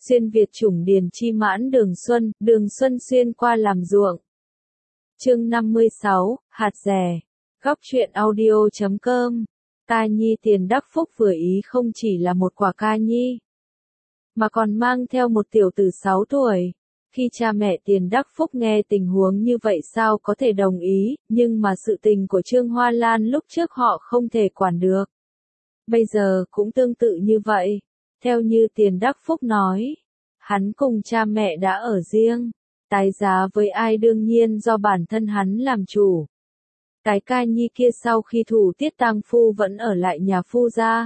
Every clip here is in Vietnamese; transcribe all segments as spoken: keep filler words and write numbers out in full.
Xuyên Việt chủng điền chi mãn đường xuân, đường xuân xuyên qua làm ruộng. Chương năm mươi sáu, hạt rẻ. Góc truyện audio chấm com. Ca nhi Tiền Đắc Phúc vừa ý không chỉ là một quả ca nhi, mà còn mang theo một tiểu tử sáu tuổi. Khi cha mẹ Tiền Đắc Phúc nghe tình huống như vậy sao có thể đồng ý, nhưng mà sự tình của Trương Hoa Lan lúc trước họ không thể quản được. Bây giờ cũng tương tự như vậy. Theo như Tiền Đắc Phúc nói, hắn cùng cha mẹ đã ở riêng, tái giá với ai đương nhiên do bản thân hắn làm chủ. Cái ca nhi kia sau khi thủ tiết tang phu vẫn ở lại nhà phu gia.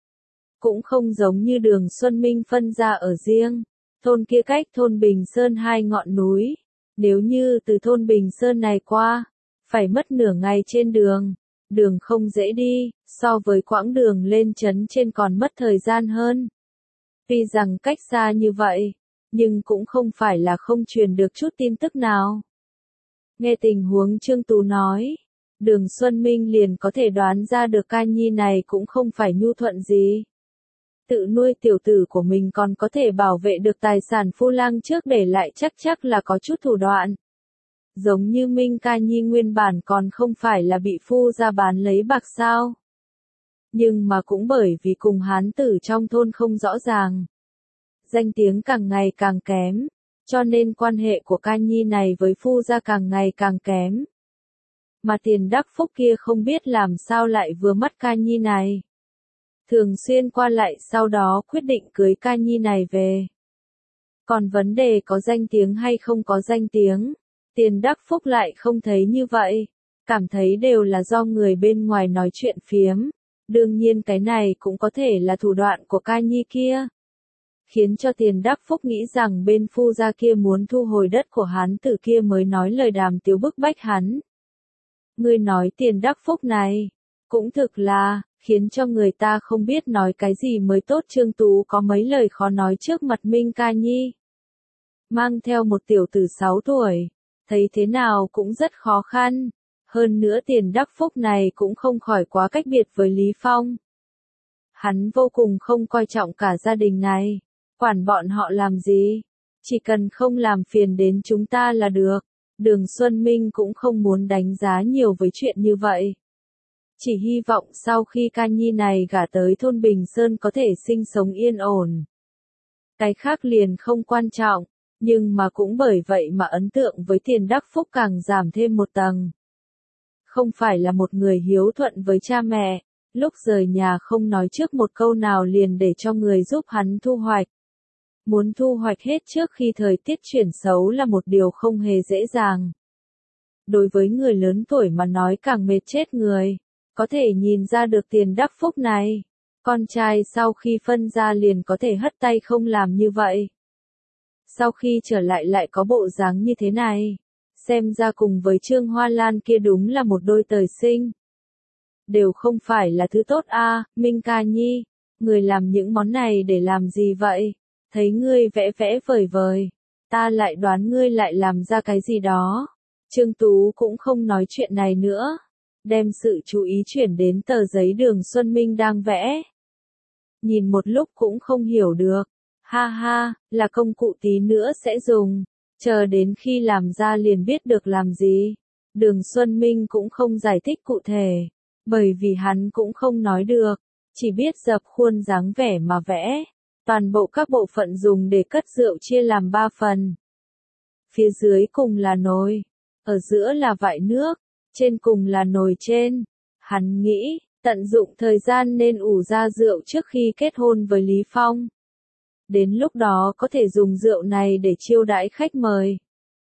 Cũng không giống như Đường Xuân Minh phân ra ở riêng, thôn kia cách thôn Bình Sơn hai ngọn núi, nếu như từ thôn Bình Sơn này qua, phải mất nửa ngày trên đường, đường không dễ đi, so với quãng đường lên trấn trên còn mất thời gian hơn. Tuy rằng cách xa như vậy, nhưng cũng không phải là không truyền được chút tin tức nào. Nghe tình huống Trương Tú nói, Đường Xuân Minh liền có thể đoán ra được ca nhi này cũng không phải nhu thuận gì. Tự nuôi tiểu tử của mình còn có thể bảo vệ được tài sản phu lang trước để lại chắc chắc là có chút thủ đoạn. Giống như Minh ca nhi nguyên bản còn không phải là bị phu ra bán lấy bạc sao. Nhưng mà cũng bởi vì cùng hán tử trong thôn không rõ ràng, danh tiếng càng ngày càng kém, cho nên quan hệ của ca nhi này với phu gia càng ngày càng kém. Mà Tiền Đắc Phúc kia không biết làm sao lại vừa mắt ca nhi này. Thường xuyên qua lại sau đó quyết định cưới ca nhi này về. Còn vấn đề có danh tiếng hay không có danh tiếng, Tiền Đắc Phúc lại không thấy như vậy, cảm thấy đều là do người bên ngoài nói chuyện phiếm. Đương nhiên cái này cũng có thể là thủ đoạn của ca nhi kia. Khiến cho Tiền Đắc Phúc nghĩ rằng bên phu gia kia muốn thu hồi đất của hắn tử kia mới nói lời đàm tiếu bức bách hắn. Ngươi nói Tiền Đắc Phúc này, cũng thực là, khiến cho người ta không biết nói cái gì mới tốt. Trương Tú có mấy lời khó nói trước mặt Minh ca nhi. Mang theo một tiểu tử sáu tuổi, thấy thế nào cũng rất khó khăn. Hơn nữa Tiền Đắc Phúc này cũng không khỏi quá cách biệt với Lý Phong. Hắn vô cùng không coi trọng cả gia đình này, quản bọn họ làm gì, chỉ cần không làm phiền đến chúng ta là được. Đường Xuân Minh cũng không muốn đánh giá nhiều với chuyện như vậy. Chỉ hy vọng sau khi ca nhi này gả tới thôn Bình Sơn có thể sinh sống yên ổn. Cái khác liền không quan trọng, nhưng mà cũng bởi vậy mà ấn tượng với Tiền Đắc Phúc càng giảm thêm một tầng. Không phải là một người hiếu thuận với cha mẹ, lúc rời nhà không nói trước một câu nào liền để cho người giúp hắn thu hoạch. Muốn thu hoạch hết trước khi thời tiết chuyển xấu là một điều không hề dễ dàng. Đối với người lớn tuổi mà nói càng mệt chết người, có thể nhìn ra được Tiền Đắc Phúc này. Con trai sau khi phân ra liền có thể hất tay không làm như vậy. Sau khi trở lại lại có bộ dáng như thế này. Xem ra cùng với Trương Hoa Lan kia đúng là một đôi trời sinh. Đều không phải là thứ tốt a. À, Minh ca nhi, người làm những món này để làm gì vậy? Thấy ngươi vẽ vẽ vời vời, ta lại đoán ngươi lại làm ra cái gì đó. Trương Tú cũng không nói chuyện này nữa, đem sự chú ý chuyển đến tờ giấy Đường Xuân Minh đang vẽ. Nhìn một lúc cũng không hiểu được. Ha ha, là công cụ tí nữa sẽ dùng. Chờ đến khi làm ra liền biết được làm gì. Đường Xuân Minh cũng không giải thích cụ thể, bởi vì hắn cũng không nói được, chỉ biết dập khuôn dáng vẻ mà vẽ. Toàn bộ các bộ phận dùng để cất rượu chia làm ba phần. Phía dưới cùng là nồi, ở giữa là vại nước, trên cùng là nồi trên. Hắn nghĩ, tận dụng thời gian nên ủ ra rượu trước khi kết hôn với Lý Phong. Đến lúc đó có thể dùng rượu này để chiêu đãi khách mời.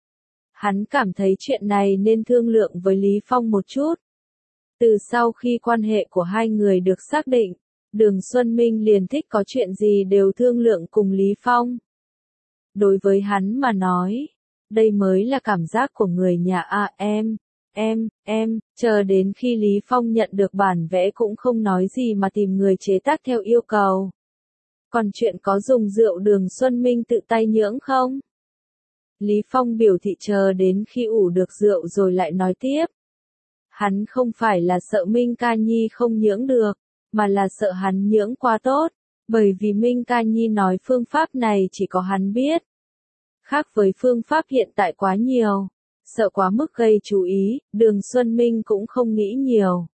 Hắn cảm thấy chuyện này nên thương lượng với Lý Phong một chút. Từ sau khi quan hệ của hai người được xác định, Đường Xuân Minh liền thích có chuyện gì đều thương lượng cùng Lý Phong. Đối với hắn mà nói, đây mới là cảm giác của người nhà a em, em, em, chờ đến khi Lý Phong nhận được bản vẽ cũng không nói gì mà tìm người chế tác theo yêu cầu. Còn chuyện có dùng rượu Đường Xuân Minh tự tay nhưỡng không? Lý Phong biểu thị chờ đến khi ủ được rượu rồi lại nói tiếp. Hắn không phải là sợ Minh ca nhi không nhưỡng được, mà là sợ hắn nhưỡng quá tốt, Bởi vì Minh Ca Nhi nói phương pháp này chỉ có hắn biết. Khác với phương pháp hiện tại quá nhiều, sợ quá mức gây chú ý, Đường Xuân Minh cũng không nghĩ nhiều.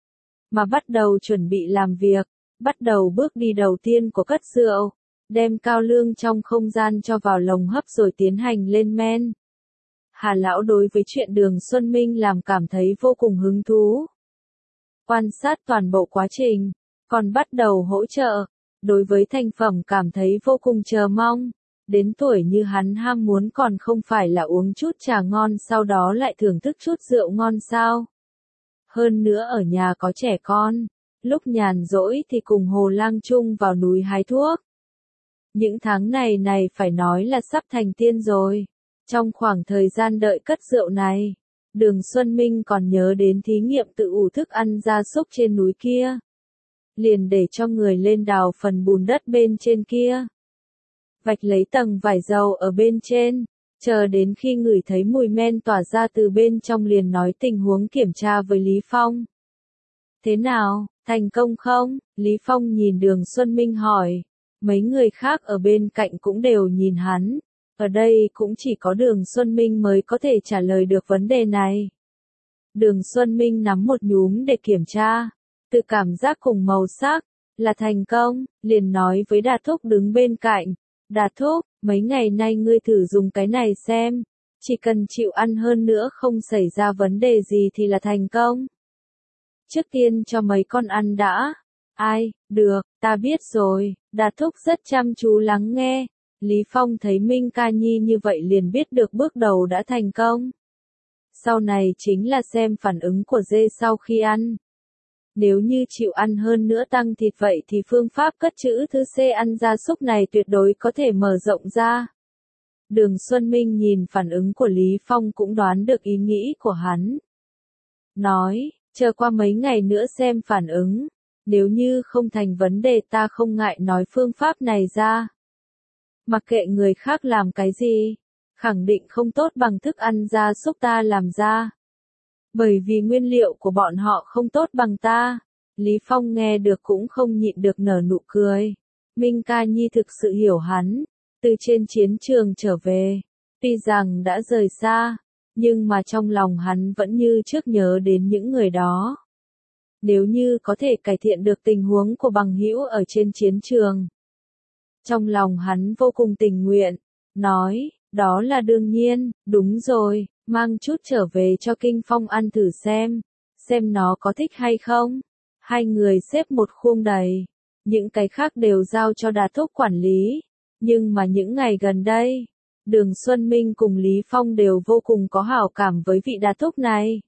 Mà bắt đầu chuẩn bị làm việc, bắt đầu bước đi đầu tiên của cất rượu, đem cao lương trong không gian cho vào lồng hấp rồi tiến hành lên men. Hà Lão đối với chuyện Đường Xuân Minh làm cảm thấy vô cùng hứng thú. Quan sát toàn bộ quá trình, còn bắt đầu hỗ trợ, đối với thành phẩm cảm thấy vô cùng chờ mong. Đến tuổi như hắn ham muốn còn không phải là uống chút trà ngon sau đó lại thưởng thức chút rượu ngon sao. Hơn nữa ở nhà có trẻ con, lúc nhàn rỗi thì cùng Hồ Lang chung vào núi hái thuốc. Những tháng này này phải nói là sắp thành tiên rồi. Trong khoảng thời gian đợi cất rượu này, Đường Xuân Minh còn nhớ đến thí nghiệm tự ủ thức ăn gia súc trên núi kia. Liền để cho người lên đào phần bùn đất bên trên kia. Vạch lấy tầng vải dầu ở bên trên, chờ đến khi ngửi thấy mùi men tỏa ra từ bên trong liền nói tình huống kiểm tra với Lý Phong. Thế nào, thành công không? Lý Phong nhìn Đường Xuân Minh hỏi. Mấy người khác ở bên cạnh cũng đều nhìn hắn. Ở đây cũng chỉ có Đường Xuân Minh mới có thể trả lời được vấn đề này. Đường Xuân Minh nắm một nhúm để kiểm tra. Từ cảm giác cùng màu sắc, là thành công, liền nói với Đạt Thúc đứng bên cạnh. Đạt Thúc, mấy ngày nay ngươi thử dùng cái này xem. Chỉ cần chịu ăn hơn nữa không xảy ra vấn đề gì thì là thành công. Trước tiên cho mấy con ăn đã. Ai, được, ta biết rồi. Đạt Thúc rất chăm chú lắng nghe. Lý Phong thấy Minh Ca Nhi như vậy liền biết được bước đầu đã thành công. Sau này chính là xem phản ứng của dê sau khi ăn. Nếu như chịu ăn hơn nữa tăng thịt vậy thì phương pháp cất trữ thứ C ăn gia súc này tuyệt đối có thể mở rộng ra. Đường Xuân Minh nhìn phản ứng của Lý Phong cũng đoán được ý nghĩ của hắn. Nói, chờ qua mấy ngày nữa xem phản ứng. Nếu như không thành vấn đề ta không ngại nói phương pháp này ra. Mặc kệ người khác làm cái gì, khẳng định không tốt bằng thức ăn gia súc ta làm ra. Bởi vì nguyên liệu của bọn họ không tốt bằng ta. Lý Phong nghe được cũng không nhịn được nở nụ cười. Minh Ca Nhi thực sự hiểu hắn. Từ trên chiến trường trở về, tuy rằng đã rời xa, nhưng mà trong lòng hắn vẫn như trước nhớ đến những người đó. Nếu như có thể cải thiện được tình huống của bằng hữu ở trên chiến trường. Trong lòng hắn vô cùng tình nguyện, nói, đó là đương nhiên, đúng rồi, mang chút trở về cho Kinh Phong ăn thử xem, xem nó có thích hay không. Hai người xếp một khuôn đầy, những cái khác đều giao cho Đạt Thúc quản lý, nhưng mà những ngày gần đây, Đường Xuân Minh cùng Lý Phong đều vô cùng có hảo cảm với vị Đạt Thúc này.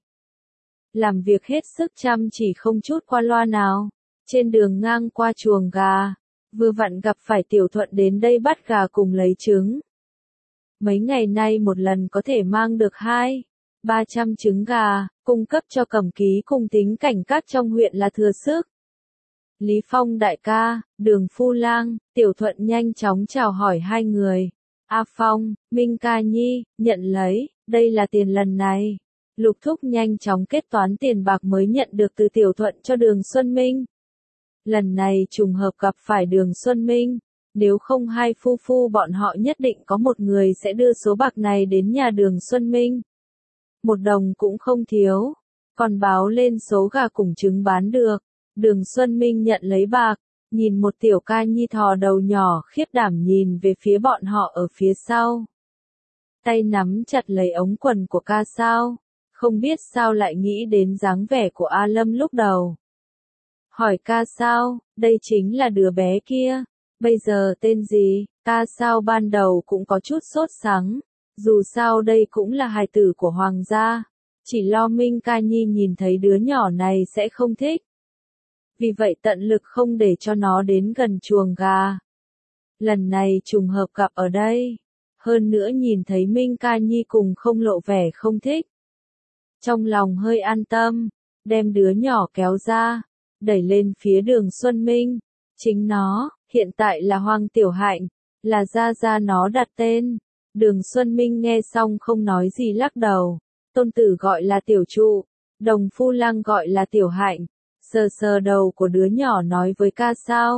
Làm việc hết sức chăm chỉ không chút qua loa nào, trên đường ngang qua chuồng gà. Vừa vặn gặp phải Tiểu Thuận đến đây bắt gà cùng lấy trứng. Mấy ngày nay một lần có thể mang được hai, ba trăm trứng gà, cung cấp cho Cẩm Ký cùng Tính Cảnh các trong huyện là thừa sức. Lý Phong đại ca, Đường Phu Lang, Tiểu Thuận nhanh chóng chào hỏi hai người. A Phong, Minh Ca Nhi, nhận lấy, đây là tiền lần này. Lục Thúc nhanh chóng kết toán tiền bạc mới nhận được từ Tiểu Thuận cho Đường Xuân Minh. Lần này trùng hợp gặp phải Đường Xuân Minh, nếu không hai phu phu bọn họ nhất định có một người sẽ đưa số bạc này đến nhà Đường Xuân Minh. Một đồng cũng không thiếu, còn báo lên số gà cùng trứng bán được. Đường Xuân Minh nhận lấy bạc, nhìn một Tiểu Ca Nhi thò đầu nhỏ khiếp đảm nhìn về phía bọn họ ở phía sau. Tay nắm chặt lấy ống quần của ca sao, không biết sao lại nghĩ đến dáng vẻ của A Lâm lúc đầu. Hỏi ca sao, đây chính là đứa bé kia, bây giờ tên gì? Ca sao ban đầu cũng có chút sốt sắng, dù sao đây cũng là hài tử của hoàng gia, chỉ lo Minh Ca Nhi nhìn thấy đứa nhỏ này sẽ không thích. Vì vậy tận lực không để cho nó đến gần chuồng gà. Lần này trùng hợp gặp ở đây, hơn nữa nhìn thấy Minh Ca Nhi cùng không lộ vẻ không thích. Trong lòng hơi an tâm, đem đứa nhỏ kéo ra, đẩy lên phía Đường Xuân Minh. Chính nó, hiện tại là Hoàng Tiểu Hạnh, là gia gia nó đặt tên. Đường Xuân Minh nghe xong không nói gì lắc đầu. Tôn tử gọi là Tiểu Trụ, Đồng Phu Lang gọi là Tiểu Hạnh. Sờ sờ đầu của đứa nhỏ nói với ca sao,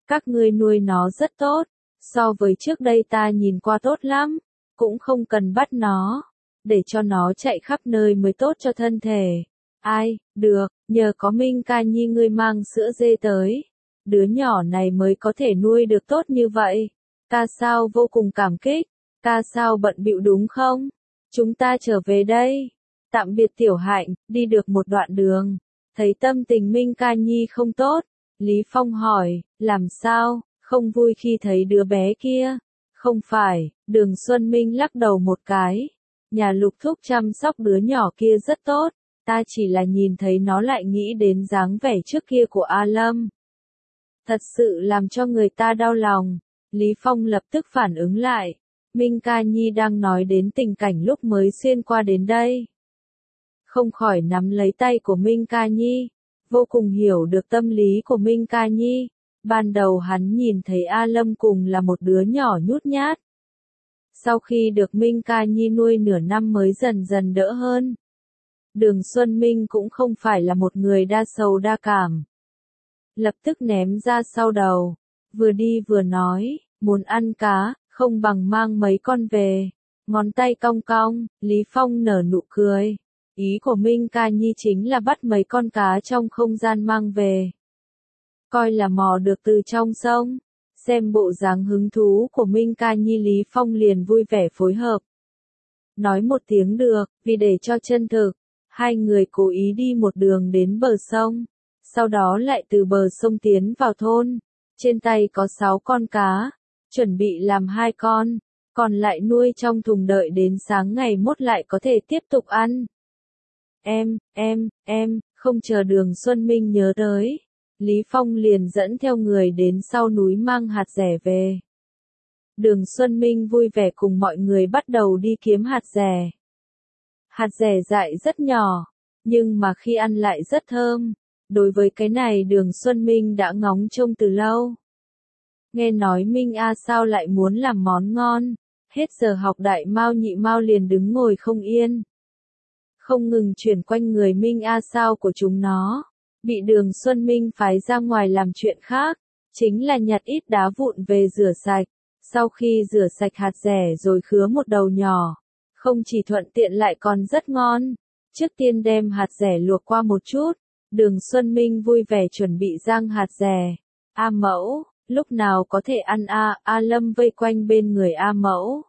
Các ngươi nuôi nó rất tốt, so với trước đây ta nhìn qua tốt lắm, cũng không cần bắt nó, để cho nó chạy khắp nơi mới tốt cho thân thể. Ai, được, nhờ có Minh Ca Nhi ngươi mang sữa dê tới, đứa nhỏ này mới có thể nuôi được tốt như vậy. Ta sao vô cùng cảm kích, ta sao bận bịu đúng không? Chúng ta trở về đây. Tạm biệt Tiểu Hạnh, đi được một đoạn đường, thấy tâm tình Minh Ca Nhi không tốt, Lý Phong hỏi, làm sao, không vui khi thấy đứa bé kia? Không phải, Đường Xuân Minh lắc đầu một cái, nhà Lục thúc chăm sóc đứa nhỏ kia rất tốt, ta chỉ là nhìn thấy nó lại nghĩ đến dáng vẻ trước kia của A Lâm. Thật sự làm cho người ta đau lòng. Lý Phong lập tức phản ứng lại, Minh Ca Nhi đang nói đến tình cảnh lúc mới xuyên qua đến đây. Không khỏi nắm lấy tay của Minh Ca Nhi, vô cùng hiểu được tâm lý của Minh Ca Nhi. Ban đầu hắn nhìn thấy A Lâm cùng là một đứa nhỏ nhút nhát. Sau khi được Minh Ca Nhi nuôi nửa năm mới dần dần đỡ hơn. Đường Xuân Minh cũng không phải là một người đa sầu đa cảm. Lập tức ném ra sau đầu, vừa đi vừa nói, muốn ăn cá, không bằng mang mấy con về. Ngón tay cong cong, Lý Phong nở nụ cười. Ý của Minh Ca Nhi chính là bắt mấy con cá trong không gian mang về. Coi là mò được từ trong sông. Xem bộ dáng hứng thú của Minh Ca Nhi, Lý Phong liền vui vẻ phối hợp. Nói một tiếng được, vì để cho chân thực, hai người cố ý đi một đường đến bờ sông. Sau đó lại từ bờ sông tiến vào thôn. Trên tay có sáu con cá, chuẩn bị làm hai con, còn lại nuôi trong thùng đợi đến sáng ngày mốt lại có thể tiếp tục ăn. Em, em, em, không chờ Đường Xuân Minh nhớ tới. Lý Phong liền dẫn theo người đến sau núi mang hạt rẻ về. Đường Xuân Minh vui vẻ cùng mọi người bắt đầu đi kiếm hạt rẻ. Hạt rẻ dại rất nhỏ, nhưng mà khi ăn lại rất thơm. Đối với cái này Đường Xuân Minh đã ngóng trông từ lâu. Nghe nói Minh A sao lại muốn làm món ngon, hết giờ học Đại Mao Nhị Mao liền đứng ngồi không yên. Không ngừng chuyển quanh người Minh A sao của chúng nó, bị Đường Xuân Minh phái ra ngoài làm chuyện khác, chính là nhặt ít đá vụn về rửa sạch. Sau khi rửa sạch hạt rẻ rồi khứa một đầu nhỏ, không chỉ thuận tiện lại còn rất ngon. Trước tiên đem hạt rẻ luộc qua một chút. Đường Xuân Minh vui vẻ chuẩn bị rang hạt rẻ. A Mẫu, lúc nào có thể ăn a? A Lâm vây quanh bên người A Mẫu.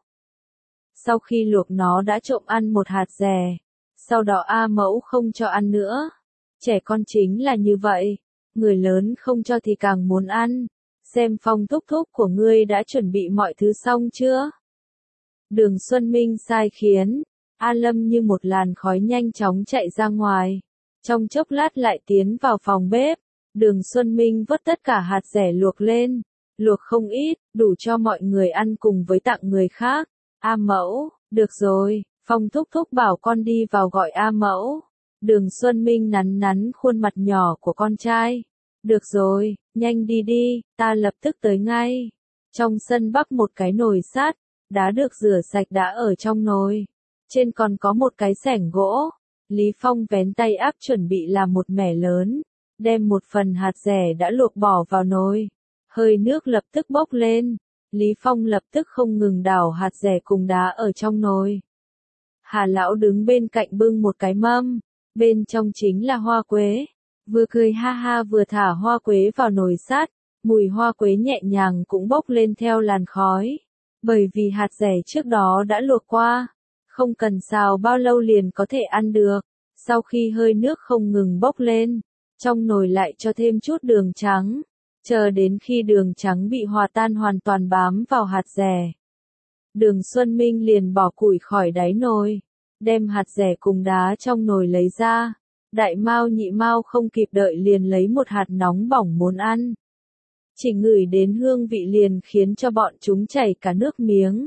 Sau khi luộc nó đã trộm ăn một hạt rẻ. Sau đó A Mẫu không cho ăn nữa. Trẻ con chính là như vậy. Người lớn không cho thì càng muốn ăn. Xem Phong thúc thúc của ngươi đã chuẩn bị mọi thứ xong chưa? Đường Xuân Minh sai khiến. A Lâm như một làn khói nhanh chóng chạy ra ngoài. Trong chốc lát lại tiến vào phòng bếp, Đường Xuân Minh vớt tất cả hạt rẻ luộc lên, luộc không ít, đủ cho mọi người ăn cùng với tặng người khác. A Mẫu, được rồi, Phong thúc thúc bảo con đi vào gọi A Mẫu. Đường Xuân Minh nắn nắn khuôn mặt nhỏ của con trai. Được rồi, nhanh đi đi, ta lập tức tới ngay. Trong sân bắc một cái nồi sắt, đá được rửa sạch đã ở trong nồi. Trên còn có một cái xẻng gỗ. Lý Phong vén tay áp chuẩn bị làm một mẻ lớn, đem một phần hạt rẻ đã luộc bỏ vào nồi. Hơi nước lập tức bốc lên, Lý Phong lập tức không ngừng đảo hạt rẻ cùng đá ở trong nồi. Hà lão đứng bên cạnh bưng một cái mâm, bên trong chính là hoa quế, vừa cười ha ha vừa thả hoa quế vào nồi sắt, mùi hoa quế nhẹ nhàng cũng bốc lên theo làn khói, bởi vì hạt rẻ trước đó đã luộc qua. Không cần xào bao lâu liền có thể ăn được. Sau khi hơi nước không ngừng bốc lên, trong nồi lại cho thêm chút đường trắng, chờ đến khi đường trắng bị hòa tan hoàn toàn bám vào hạt rẻ. Đường Xuân Minh liền bỏ củi khỏi đáy nồi, đem hạt rẻ cùng đá trong nồi lấy ra. Đại Mao Nhị Mao không kịp đợi liền lấy một hạt nóng bỏng muốn ăn. Chỉ ngửi đến hương vị liền khiến cho bọn chúng chảy cả nước miếng.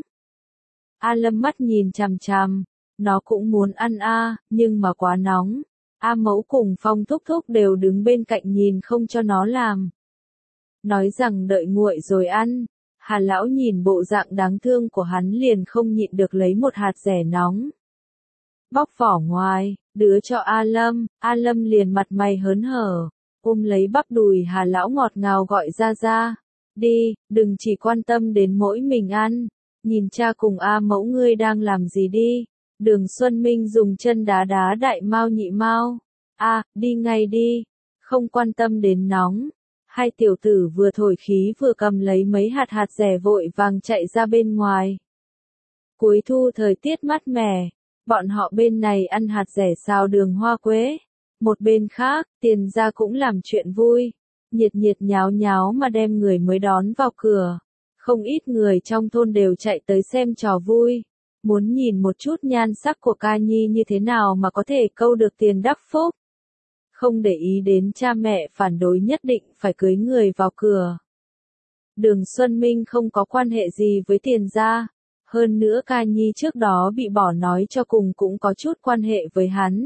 A Lâm mắt nhìn chằm chằm, nó cũng muốn ăn a, nhưng mà quá nóng. A Mẫu cùng Phong thúc thúc đều đứng bên cạnh nhìn không cho nó làm. Nói rằng đợi nguội rồi ăn. Hà lão nhìn bộ dạng đáng thương của hắn liền không nhịn được lấy một hạt rẻ nóng. Bóc vỏ ngoài, đứa cho A Lâm, A Lâm liền mặt mày hớn hở, ôm lấy bắp đùi Hà lão ngọt ngào gọi ra ra. Đi, đừng chỉ quan tâm đến mỗi mình ăn. Nhìn cha cùng A Mẫu ngươi đang làm gì đi. Đường Xuân Minh dùng chân đá đá Đại Mao Nhị Mao. A, đi ngay đi. Không quan tâm đến nóng. Hai tiểu tử vừa thổi khí vừa cầm lấy mấy hạt hạt rẻ vội vàng chạy ra bên ngoài. Cuối thu thời tiết mát mẻ, bọn họ bên này ăn hạt rẻ xào đường hoa quế. Một bên khác, Tiền gia cũng làm chuyện vui. Nhiệt nhiệt nháo nháo mà đem người mới đón vào cửa. Không ít người trong thôn đều chạy tới xem trò vui. Muốn nhìn một chút nhan sắc của ca nhi như thế nào mà có thể câu được Tiền Đắc Phúc. Không để ý đến cha mẹ phản đối nhất định phải cưới người vào cửa. Đường Xuân Minh không có quan hệ gì với Tiền gia. Hơn nữa ca nhi trước đó bị bỏ nói cho cùng cũng có chút quan hệ với hắn.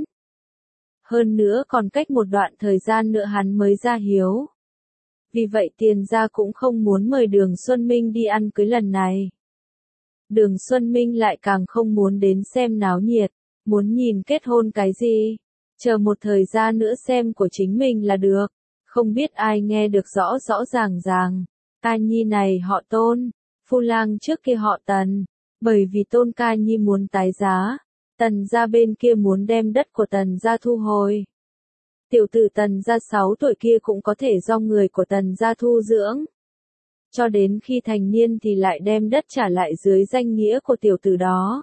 Hơn nữa còn cách một đoạn thời gian nữa hắn mới ra hiếu. Vì vậy Tiền gia cũng không muốn mời Đường Xuân Minh đi ăn cưới lần này. Đường Xuân Minh lại càng không muốn đến xem náo nhiệt, muốn nhìn kết hôn cái gì. Chờ một thời gian nữa xem của chính mình là được. Không biết ai nghe được rõ rõ ràng ràng. Ca nhi này họ Tôn, phu lang trước kia họ Tần. Bởi vì Tôn ca nhi muốn tái giá, Tần gia bên kia muốn đem đất của Tần gia thu hồi. Tiểu tử Tần gia sáu tuổi kia cũng có thể do người của Tần gia thu dưỡng. Cho đến khi thành niên thì lại đem đất trả lại dưới danh nghĩa của tiểu tử đó.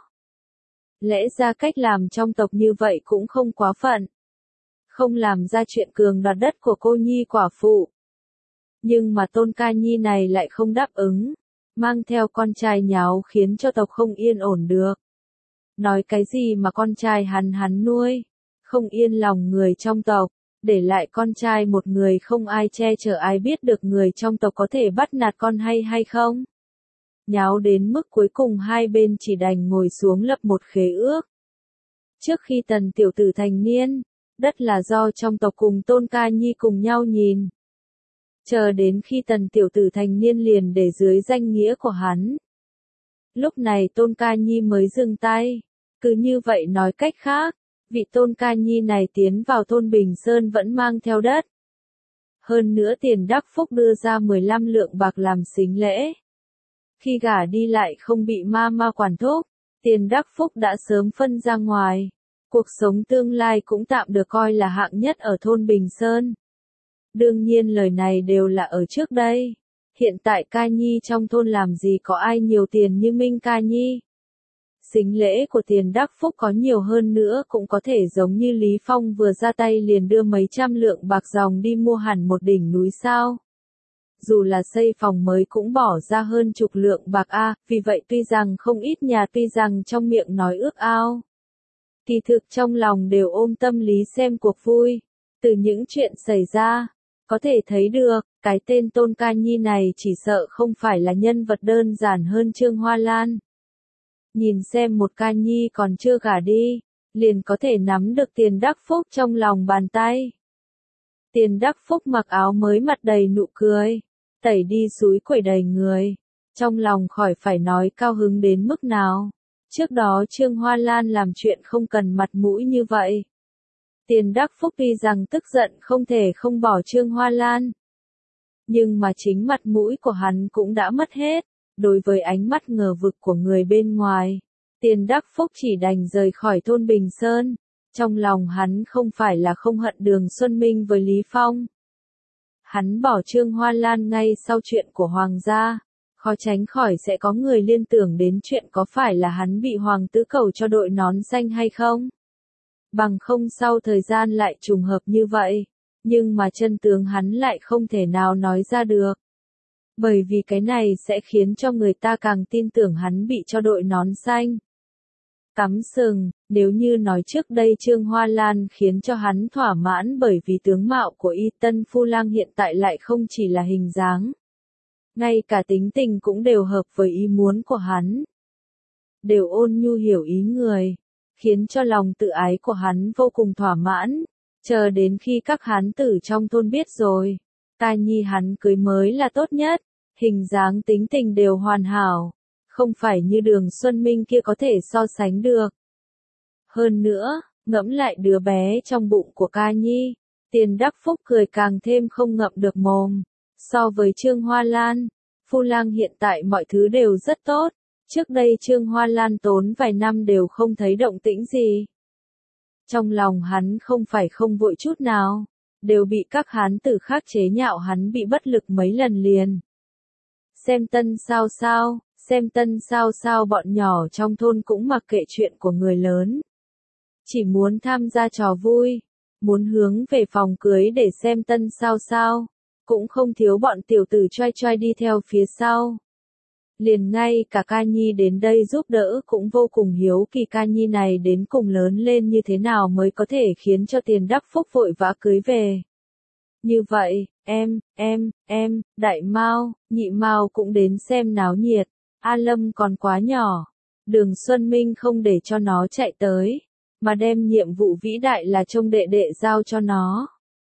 Lẽ ra cách làm trong tộc như vậy cũng không quá phận. Không làm ra chuyện cường đoạt đất của cô nhi quả phụ. Nhưng mà Tôn ca nhi này lại không đáp ứng. Mang theo con trai nháo khiến cho tộc không yên ổn được. Nói cái gì mà con trai hắn hắn nuôi. Không yên lòng người trong tộc. Để lại con trai một người không ai che chở ai biết được người trong tộc có thể bắt nạt con hay hay không. Nháo đến mức cuối cùng hai bên chỉ đành ngồi xuống lập một khế ước. Trước khi Tần tiểu tử thành niên, đất là do trong tộc cùng Tôn ca nhi cùng nhau nhìn. Chờ đến khi Tần tiểu tử thành niên liền để dưới danh nghĩa của hắn. Lúc này Tôn ca nhi mới dừng tay. Cứ như vậy nói cách khác, vị Tôn ca nhi này tiến vào thôn Bình Sơn vẫn mang theo đất. Hơn nữa Tiền Đắc Phúc đưa ra mười lăm lượng bạc làm sính lễ. Khi gả đi lại không bị ma ma quản thúc, Tiền Đắc Phúc đã sớm phân ra ngoài. Cuộc sống tương lai cũng tạm được coi là hạng nhất ở thôn Bình Sơn. Đương nhiên lời này đều là ở trước đây. Hiện tại ca nhi trong thôn làm gì có ai nhiều tiền như Minh ca nhi. Sính lễ của Tiền Đắc Phúc có nhiều hơn nữa cũng có thể giống như Lý Phong vừa ra tay liền đưa mấy trăm lượng bạc dòng đi mua hẳn một đỉnh núi sao. Dù là xây phòng mới cũng bỏ ra hơn chục lượng bạc a, vì vậy tuy rằng không ít nhà tuy rằng trong miệng nói ước ao. Kỳ thực trong lòng đều ôm tâm lý xem cuộc vui. Từ những chuyện xảy ra, có thể thấy được, cái tên Tôn ca nhi này chỉ sợ không phải là nhân vật đơn giản hơn Trương Hoa Lan. Nhìn xem một ca nhi còn chưa gả đi, liền có thể nắm được Tiền Đắc Phúc trong lòng bàn tay. Tiền Đắc Phúc mặc áo mới mặt đầy nụ cười, tẩy đi súi quẩy đầy người, trong lòng khỏi phải nói cao hứng đến mức nào. Trước đó Trương Hoa Lan làm chuyện không cần mặt mũi như vậy. Tiền Đắc Phúc tuy rằng tức giận không thể không bỏ Trương Hoa Lan. Nhưng mà chính mặt mũi của hắn cũng đã mất hết. Đối với ánh mắt ngờ vực của người bên ngoài, Tiền Đắc Phúc chỉ đành rời khỏi thôn Bình Sơn. Trong lòng hắn không phải là không hận Đường Xuân Minh với Lý Phong. Hắn bỏ Trương Hoa Lan ngay sau chuyện của Hoàng gia. Khó tránh khỏi sẽ có người liên tưởng đến chuyện có phải là hắn bị Hoàng tứ cầu cho đội nón xanh hay không. Bằng không sau thời gian lại trùng hợp như vậy. Nhưng mà chân tướng hắn lại không thể nào nói ra được. Bởi vì cái này sẽ khiến cho người ta càng tin tưởng hắn bị cho đội nón xanh. Cắm sừng, nếu như nói trước đây Trương Hoa Lan khiến cho hắn thỏa mãn bởi vì tướng mạo của y tân phu lang hiện tại lại không chỉ là hình dáng. Ngay cả tính tình cũng đều hợp với ý muốn của hắn. Đều ôn nhu hiểu ý người, khiến cho lòng tự ái của hắn vô cùng thỏa mãn. Chờ đến khi các hán tử trong thôn biết rồi, ca nhi hắn cưới mới là tốt nhất, hình dáng tính tình đều hoàn hảo, không phải như Đường Xuân Minh kia có thể so sánh được. Hơn nữa, ngẫm lại đứa bé trong bụng của ca nhi, Tiền Đắc Phúc cười càng thêm không ngậm được mồm. So với Trương Hoa Lan, Phu Lang hiện tại mọi thứ đều rất tốt. Trước đây Trương Hoa Lan tốn vài năm đều không thấy động tĩnh gì. Trong lòng hắn không phải không vội chút nào, đều bị các hán tử khác chế nhạo hắn bị bất lực mấy lần liền. Xem Tân sao sao, xem Tân sao sao bọn nhỏ trong thôn cũng mặc kệ chuyện của người lớn. Chỉ muốn tham gia trò vui, muốn hướng về phòng cưới để xem Tân sao sao, cũng không thiếu bọn tiểu tử choai choai đi theo phía sau. Liền ngay cả Ca Nhi đến đây giúp đỡ cũng vô cùng hiếu kỳ Ca Nhi này đến cùng lớn lên như thế nào mới có thể khiến cho Tiền Đắc Phúc vội vã cưới về. Như vậy, em, em, em, Đại Mao, Nhị Mao cũng đến xem náo nhiệt. A Lâm còn quá nhỏ, Đường Xuân Minh không để cho nó chạy tới, mà đem nhiệm vụ vĩ đại là trông đệ đệ giao cho nó.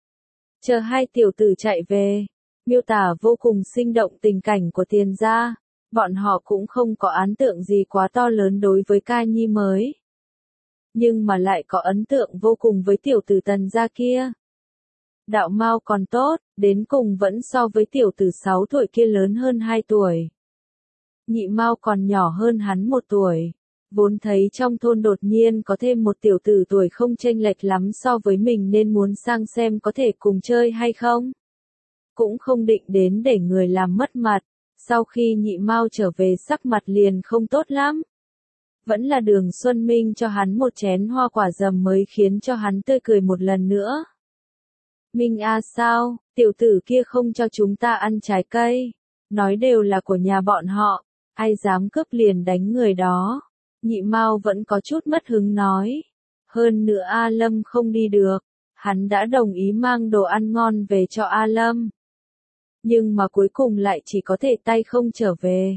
Chờ hai tiểu tử chạy về, miêu tả vô cùng sinh động tình cảnh của Tiền gia, bọn họ cũng không có ấn tượng gì quá to lớn đối với Ca Nhi mới. Nhưng mà lại có ấn tượng vô cùng với tiểu tử Tần gia kia. Đạo Mao còn tốt, đến cùng vẫn so với tiểu tử sáu tuổi kia lớn hơn hai tuổi. Nhị Mao còn nhỏ hơn hắn một tuổi. Vốn thấy trong thôn đột nhiên có thêm một tiểu tử tuổi không chênh lệch lắm so với mình nên muốn sang xem có thể cùng chơi hay không. Cũng không định đến để người làm mất mặt. Sau khi Nhị Mao trở về sắc mặt liền không tốt lắm. Vẫn là Đường Xuân Minh cho hắn một chén hoa quả dầm mới khiến cho hắn tươi cười một lần nữa. Minh a sao, tiểu tử kia không cho chúng ta ăn trái cây. Nói đều là của nhà bọn họ, ai dám cướp liền đánh người đó. Nhị Mao vẫn có chút mất hứng nói. Hơn nữa A Lâm không đi được, hắn đã đồng ý mang đồ ăn ngon về cho A Lâm. Nhưng mà cuối cùng lại chỉ có thể tay không trở về.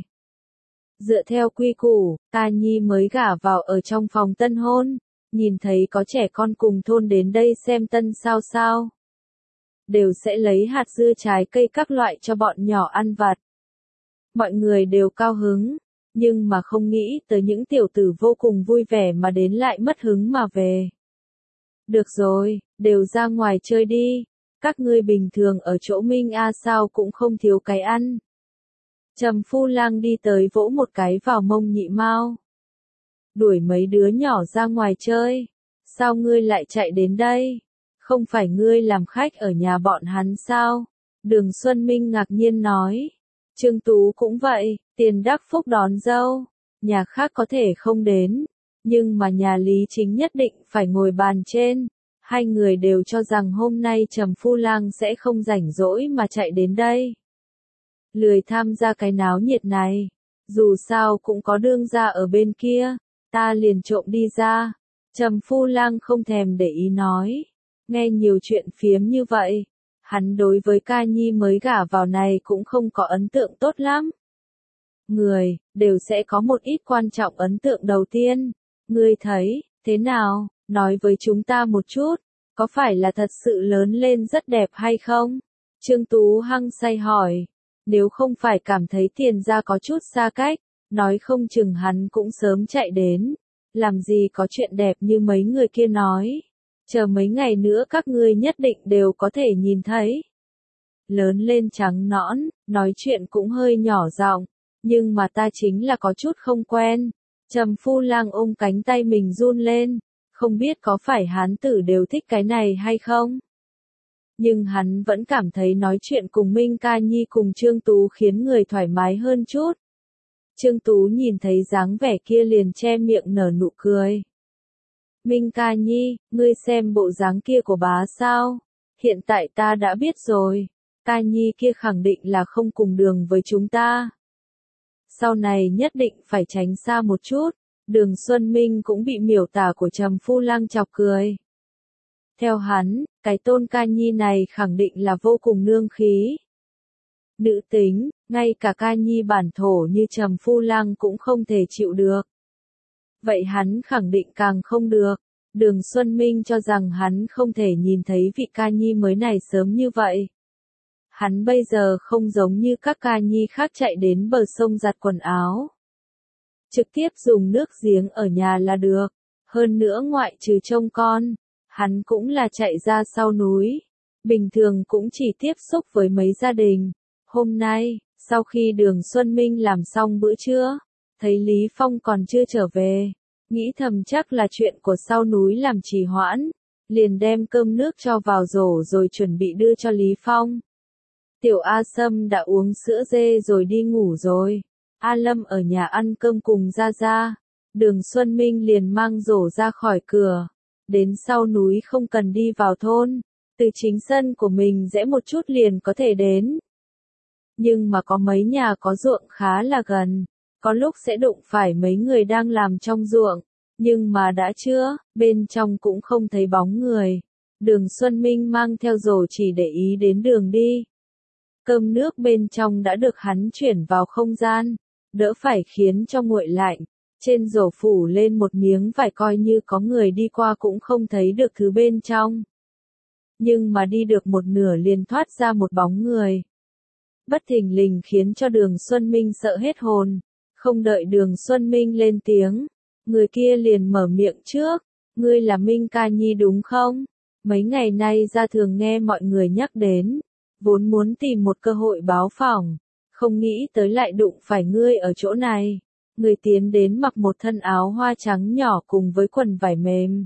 Dựa theo quy củ, Ca Nhi mới gả vào ở trong phòng tân hôn, nhìn thấy có trẻ con cùng thôn đến đây xem Tân sao sao. Đều sẽ lấy hạt dưa trái cây các loại cho bọn nhỏ ăn vặt. Mọi người đều cao hứng, nhưng mà không nghĩ tới những tiểu tử vô cùng vui vẻ mà đến lại mất hứng mà về. Được rồi, đều ra ngoài chơi đi, các ngươi bình thường ở chỗ Minh A sao cũng không thiếu cái ăn. Trầm Phu Lang đi tới vỗ một cái vào mông Nhị Mao. Đuổi mấy đứa nhỏ ra ngoài chơi, sao ngươi lại chạy đến đây? Không phải ngươi làm khách ở nhà bọn hắn sao? Đường Xuân Minh ngạc nhiên nói. Trương Tú cũng vậy, Tiền Đắc Phúc đón dâu, nhà khác có thể không đến, nhưng mà nhà Lý Chính nhất định phải ngồi bàn trên. Hai người đều cho rằng hôm nay Trầm Phu Lang sẽ không rảnh rỗi mà chạy đến đây. Lười tham gia cái náo nhiệt này, dù sao cũng có đương gia ở bên kia, ta liền trộm đi ra. Trầm Phu Lang không thèm để ý nói, nghe nhiều chuyện phiếm như vậy. Hắn đối với Ca Nhi mới gả vào này cũng không có ấn tượng tốt lắm. Người, đều sẽ có một ít quan trọng ấn tượng đầu tiên. Ngươi thấy, thế nào, nói với chúng ta một chút, có phải là thật sự lớn lên rất đẹp hay không? Trương Tú hăng say hỏi, nếu không phải cảm thấy Tiền gia có chút xa cách, nói không chừng hắn cũng sớm chạy đến, làm gì có chuyện đẹp như mấy người kia nói. Chờ mấy ngày nữa các ngươi nhất định đều có thể nhìn thấy. Lớn lên trắng nõn, nói chuyện cũng hơi nhỏ giọng, nhưng mà ta chính là có chút không quen. Trầm Phu Lang ôm cánh tay mình run lên, không biết có phải hán tử đều thích cái này hay không. Nhưng hắn vẫn cảm thấy nói chuyện cùng Minh Ca Nhi cùng Trương Tú khiến người thoải mái hơn chút. Trương Tú nhìn thấy dáng vẻ kia liền che miệng nở nụ cười. Minh Ca Nhi, ngươi xem bộ dáng kia của bá sao? Hiện tại ta đã biết rồi, Ca Nhi kia khẳng định là không cùng đường với chúng ta. Sau này nhất định phải tránh xa một chút. Đường Xuân Minh cũng bị miểu tả của Trầm Phu Lang chọc cười. Theo hắn, cái tôn Ca Nhi này khẳng định là vô cùng nương khí. Nữ tính, ngay cả Ca Nhi bản thổ như Trầm Phu Lang cũng không thể chịu được. Vậy hắn khẳng định càng không được. Đường Xuân Minh cho rằng hắn không thể nhìn thấy vị Ca Nhi mới này sớm như vậy. Hắn bây giờ không giống như các Ca Nhi khác chạy đến bờ sông giặt quần áo. Trực tiếp dùng nước giếng ở nhà là được. Hơn nữa ngoại trừ trông con, hắn cũng là chạy ra sau núi. Bình thường cũng chỉ tiếp xúc với mấy gia đình, Hôm nay, sau khi Đường Xuân Minh làm xong bữa trưa, thấy Lý Phong còn chưa trở về, nghĩ thầm chắc là chuyện của sau núi làm trì hoãn, liền đem cơm nước cho vào rổ rồi chuẩn bị đưa cho Lý Phong. Tiểu A Sâm đã uống sữa dê rồi đi ngủ rồi. A Lâm ở nhà ăn cơm cùng Gia Gia. Đường Xuân Minh liền mang rổ ra khỏi cửa. Đến sau núi không cần đi vào thôn. Từ chính sân của mình rẽ một chút liền có thể đến. Nhưng mà có mấy nhà có ruộng khá là gần. Có lúc sẽ đụng phải mấy người đang làm trong ruộng. Nhưng mà đã trưa, bên trong cũng không thấy bóng người. Đường Xuân Minh mang theo rổ chỉ để ý đến đường đi. Cơm nước bên trong đã được hắn chuyển vào không gian, đỡ phải khiến cho nguội lạnh. Trên rổ phủ lên một miếng vải coi như có người đi qua cũng không thấy được thứ bên trong. Nhưng mà đi được một nửa liền thoát ra một bóng người. Bất thình lình khiến cho Đường Xuân Minh sợ hết hồn. Không đợi Đường Xuân Minh lên tiếng, người kia liền mở miệng trước. Ngươi là Minh Ca Nhi đúng không? Mấy ngày nay ra thường nghe mọi người nhắc đến. Vốn muốn tìm một cơ hội báo phỏng, không nghĩ tới lại đụng phải ngươi ở chỗ này. Người tiến đến mặc một thân áo hoa trắng nhỏ cùng với quần vải mềm.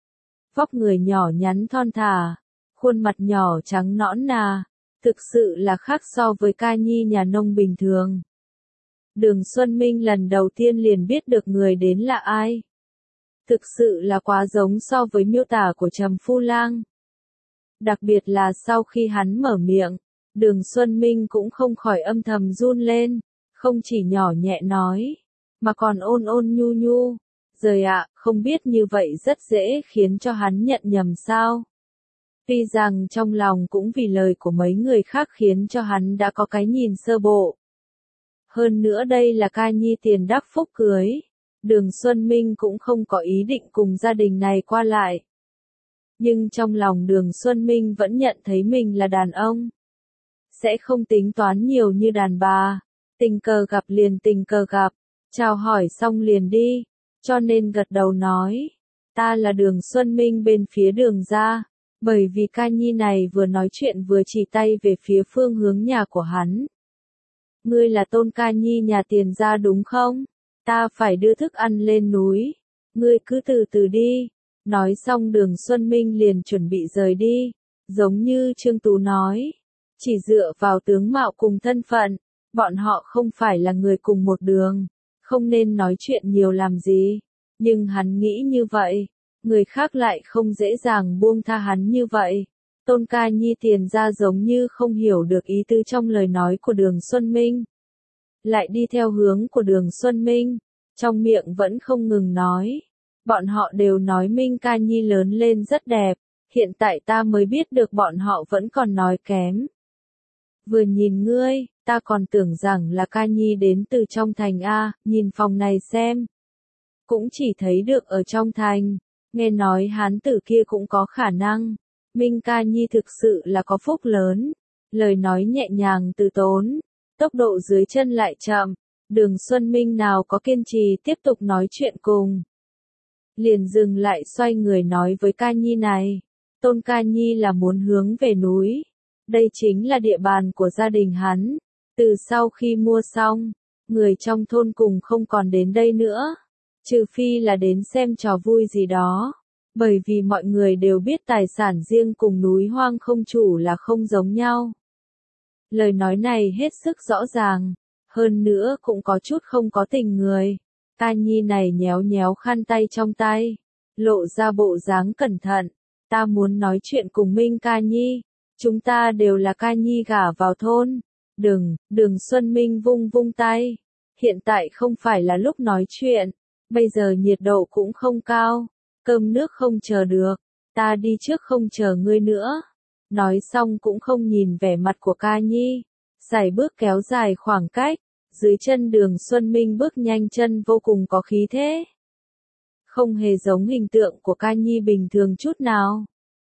Vóc người nhỏ nhắn thon thả, khuôn mặt nhỏ trắng nõn nà, thực sự là khác so với Ca Nhi nhà nông bình thường. Đường Xuân Minh lần đầu tiên liền biết được người đến là ai. Thực sự là quá giống so với miêu tả của Trầm Phu Lang. Đặc biệt là sau khi hắn mở miệng, Đường Xuân Minh cũng không khỏi âm thầm run lên, không chỉ nhỏ nhẹ nói, mà còn ôn ôn nhu nhu. Giời ạ, không biết như vậy rất dễ khiến cho hắn nhận nhầm sao. Tuy rằng trong lòng cũng vì lời của mấy người khác khiến cho hắn đã có cái nhìn sơ bộ. Hơn nữa đây là Ca Nhi tiền đắc phúc cưới. Đường Xuân Minh cũng không có ý định cùng gia đình này qua lại. Nhưng trong lòng Đường Xuân Minh vẫn nhận thấy mình là đàn ông. Sẽ không tính toán nhiều như đàn bà. Tình cờ gặp liền tình cờ gặp. Chào hỏi xong liền đi. Cho nên gật đầu nói. Ta là Đường Xuân Minh bên phía Đường gia. Bởi vì Ca Nhi này vừa nói chuyện vừa chỉ tay về phía phương hướng nhà của hắn. Ngươi là Tôn Ca Nhi nhà Tiền gia đúng không? Ta phải đưa thức ăn lên núi. Ngươi cứ từ từ đi. Nói xong Đường Xuân Minh liền chuẩn bị rời đi. Giống như Trương Tú nói. Chỉ dựa vào tướng mạo cùng thân phận. Bọn họ không phải là người cùng một đường. Không nên nói chuyện nhiều làm gì. Nhưng hắn nghĩ như vậy. Người khác lại không dễ dàng buông tha hắn như vậy. Tôn Ca Nhi Tiền gia giống như không hiểu được ý tứ trong lời nói của Đường Xuân Minh. Lại đi theo hướng của Đường Xuân Minh. Trong miệng vẫn không ngừng nói. Bọn họ đều nói Minh Ca Nhi lớn lên rất đẹp. Hiện tại ta mới biết được bọn họ vẫn còn nói kém. Vừa nhìn ngươi, ta còn tưởng rằng là Ca Nhi đến từ trong thành A, nhìn phòng này xem. Cũng chỉ thấy được ở trong thành. Nghe nói hán tử kia cũng có khả năng. Minh Ca Nhi thực sự là có phúc lớn. Lời nói nhẹ nhàng từ tốn. Tốc độ dưới chân lại chậm. Đường Xuân Minh nào có kiên trì tiếp tục nói chuyện cùng. Liền dừng lại xoay người nói với Ca Nhi này. Tôn Ca Nhi là muốn hướng về núi. Đây chính là địa bàn của gia đình hắn. Từ sau khi mua xong, người trong thôn cùng không còn đến đây nữa. Trừ phi là đến xem trò vui gì đó. Bởi vì mọi người đều biết tài sản riêng cùng núi hoang không chủ là không giống nhau. Lời nói này hết sức rõ ràng. Hơn nữa cũng có chút không có tình người. Ca Nhi này nhéo nhéo khăn tay trong tay. Lộ ra bộ dáng cẩn thận. Ta muốn nói chuyện cùng Minh Ca Nhi. Chúng ta đều là Ca Nhi gả vào thôn. Đừng, Đường Xuân Minh vung vung tay. Hiện tại không phải là lúc nói chuyện. Bây giờ nhiệt độ cũng không cao. Cơm nước không chờ được. Ta đi trước không chờ ngươi nữa. Nói xong cũng không nhìn vẻ mặt của Ca Nhi. Sải bước kéo dài khoảng cách. Dưới chân Đường Xuân Minh bước nhanh chân vô cùng có khí thế. Không hề giống hình tượng của Ca Nhi bình thường chút nào.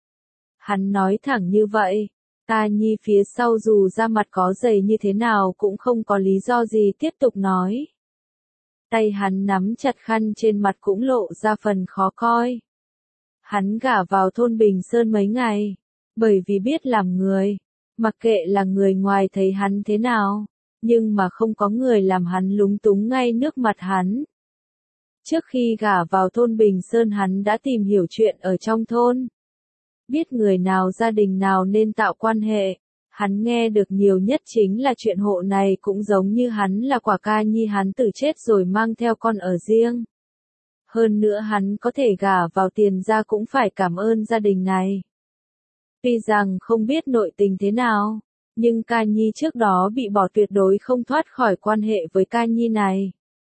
Hắn nói thẳng như vậy. Ca Nhi phía sau dù da mặt có dày như thế nào cũng không có lý do gì tiếp tục nói. Tay hắn nắm chặt khăn trên mặt cũng lộ ra phần khó coi. Hắn gả vào thôn Bình Sơn mấy ngày. Bởi vì biết làm người. Mặc kệ là người ngoài thấy hắn thế nào, nhưng mà không có người làm hắn lúng túng ngay nước mặt hắn. Trước khi gả vào thôn Bình Sơn hắn đã tìm hiểu chuyện ở trong thôn. Biết người nào gia đình nào nên tạo quan hệ. Hắn nghe được nhiều nhất chính là chuyện hộ này cũng giống như hắn là quả ca nhi hắn tử chết rồi mang theo con ở riêng. Hơn nữa hắn có thể gả vào Tiền gia cũng phải cảm ơn gia đình này. Tuy rằng không biết nội tình thế nào, nhưng ca nhi trước đó bị bỏ tuyệt đối không thoát khỏi quan hệ với ca nhi này.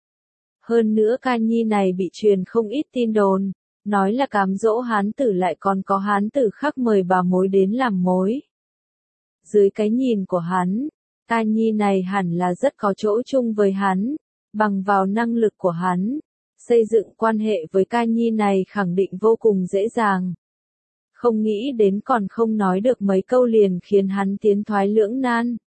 Hơn nữa ca nhi này bị truyền không ít tin đồn, nói là cám dỗ hán tử lại còn có hán tử khác mời bà mối đến làm mối. Dưới cái nhìn của hắn, ca nhi này hẳn là rất có chỗ chung với hắn, bằng vào năng lực của hắn, xây dựng quan hệ với ca nhi này khẳng định vô cùng dễ dàng. Không nghĩ đến còn không nói được mấy câu liền khiến hắn tiến thoái lưỡng nan.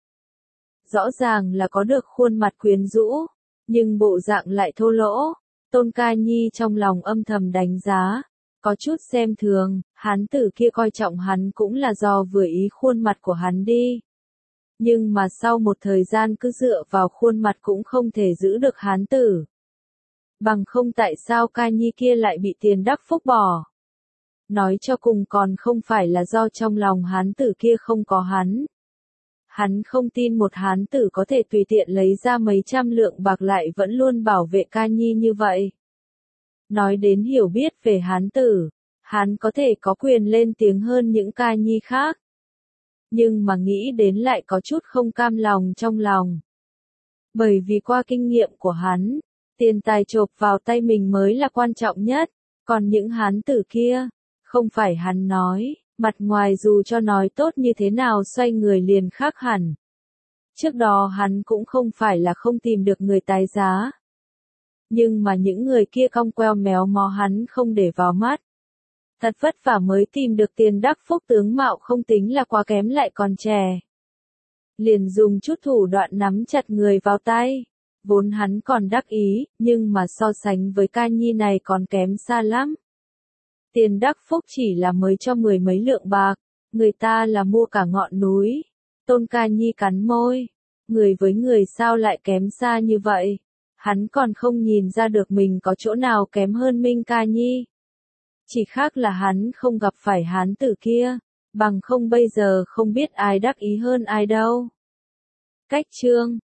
Rõ ràng là có được khuôn mặt quyến rũ, nhưng bộ dạng lại thô lỗ. Tôn ca nhi trong lòng âm thầm đánh giá, có chút xem thường, hán tử kia coi trọng hắn cũng là do vừa ý khuôn mặt của hắn đi. Nhưng mà sau một thời gian cứ dựa vào khuôn mặt cũng không thể giữ được hán tử. Bằng không tại sao ca nhi kia lại bị Tiền Đắc Phúc bỏ. Nói cho cùng còn không phải là do trong lòng hán tử kia không có hắn. Hắn không tin một hán tử có thể tùy tiện lấy ra mấy trăm lượng bạc lại vẫn luôn bảo vệ ca nhi như vậy. Nói đến hiểu biết về hán tử, hắn có thể có quyền lên tiếng hơn những ca nhi khác. Nhưng mà nghĩ đến lại có chút không cam lòng trong lòng. Bởi vì qua kinh nghiệm của hắn, tiền tài chộp vào tay mình mới là quan trọng nhất, còn những hán tử kia, không phải hắn nói, mặt ngoài dù cho nói tốt như thế nào xoay người liền khác hẳn. Trước đó hắn cũng không phải là không tìm được người tái giá. Nhưng mà những người kia cong queo méo mó hắn không để vào mắt. Thật vất vả mới tìm được Tiền Đắc Phúc tướng mạo không tính là quá kém lại còn trẻ. Liền dùng chút thủ đoạn nắm chặt người vào tay. Vốn hắn còn đắc ý, nhưng mà so sánh với ca nhi này còn kém xa lắm. Tiền Đắc Phúc chỉ là mới cho mười mấy lượng bạc, người ta là mua cả ngọn núi. Tôn ca nhi cắn môi, người với người sao lại kém xa như vậy, hắn còn không nhìn ra được mình có chỗ nào kém hơn Minh ca nhi. Chỉ khác là hắn không gặp phải hán tử kia, bằng không bây giờ không biết ai đắc ý hơn ai đâu. Cách chương